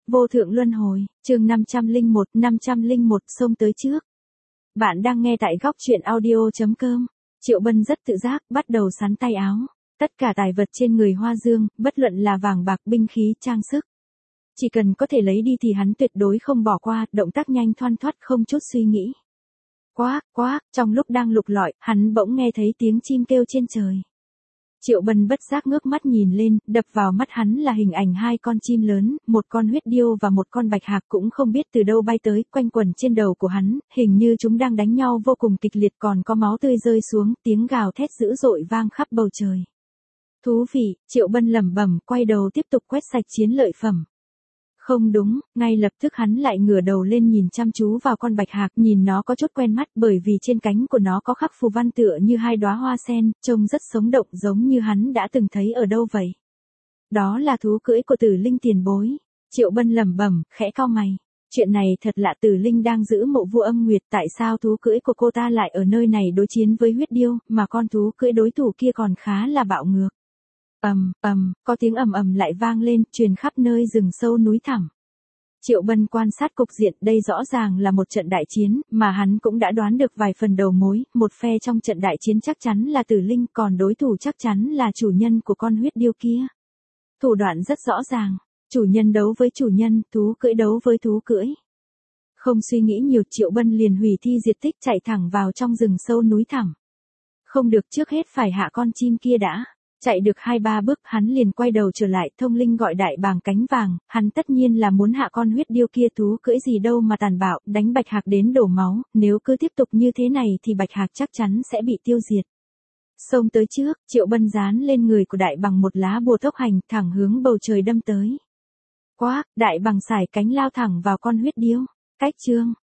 Vô thượng luân hồi, chương 501 xông tới trước. Bạn đang nghe tại góc truyện audio.com. Triệu Bân rất tự giác, bắt đầu sắn tay áo. Tất cả tài vật trên người Hoa Dương, bất luận là vàng bạc, binh khí, trang sức. Chỉ cần có thể lấy đi thì hắn tuyệt đối không bỏ qua, động tác nhanh thoăn thoắt không chút suy nghĩ. Quá, trong lúc đang lục lọi, hắn bỗng nghe thấy tiếng chim kêu trên trời. Triệu Bân bất giác ngước mắt nhìn lên, đập vào mắt hắn là hình ảnh hai con chim lớn, một con huyết điêu và một con bạch hạc cũng không biết từ đâu bay tới, quanh quẩn trên đầu của hắn, hình như chúng đang đánh nhau vô cùng kịch liệt, còn có máu tươi rơi xuống, tiếng gào thét dữ dội vang khắp bầu trời. Thú vị, Triệu Bân lẩm bẩm, quay đầu tiếp tục quét sạch chiến lợi phẩm. Không đúng, ngay lập tức hắn lại ngửa đầu lên nhìn chăm chú vào con bạch hạc, nhìn nó có chút quen mắt bởi vì trên cánh của nó có khắc phù văn tựa như hai đóa hoa sen, trông rất sống động giống như hắn đã từng thấy ở đâu vậy. Đó là thú cưỡi của Tử Linh tiền bối. Triệu Bân lẩm bẩm, khẽ cau mày. Chuyện này thật lạ, Tử Linh đang giữ mộ vua âm nguyệt, tại sao thú cưỡi của cô ta lại ở nơi này đối chiến với huyết điêu, mà con thú cưỡi đối thủ kia còn khá là bạo ngược. Có tiếng ầm ầm lại vang lên, truyền khắp nơi rừng sâu núi thẳm. Triệu Bân quan sát cục diện, đây rõ ràng là một trận đại chiến, mà hắn cũng đã đoán được vài phần đầu mối, một phe trong trận đại chiến chắc chắn là Tử Linh, còn đối thủ chắc chắn là chủ nhân của con huyết điêu kia. Thủ đoạn rất rõ ràng, chủ nhân đấu với chủ nhân, thú cưỡi đấu với thú cưỡi. Không suy nghĩ nhiều, Triệu Bân liền hủy thi diệt tích chạy thẳng vào trong rừng sâu núi thẳm. Không được, trước hết phải hạ con chim kia đã. Chạy được 2-3 bước, hắn liền quay đầu trở lại, thông linh gọi đại bàng cánh vàng, hắn tất nhiên là muốn hạ con huyết điêu kia, thú cưỡi gì đâu mà tàn bạo, đánh bạch hạc đến đổ máu, nếu cứ tiếp tục như thế này thì bạch hạc chắc chắn sẽ bị tiêu diệt. Xông tới trước, Triệu Bân dán lên người của đại bàng một lá bùa tốc hành, thẳng hướng bầu trời đâm tới. Đại bàng sải cánh lao thẳng vào con huyết điêu. Cách chương,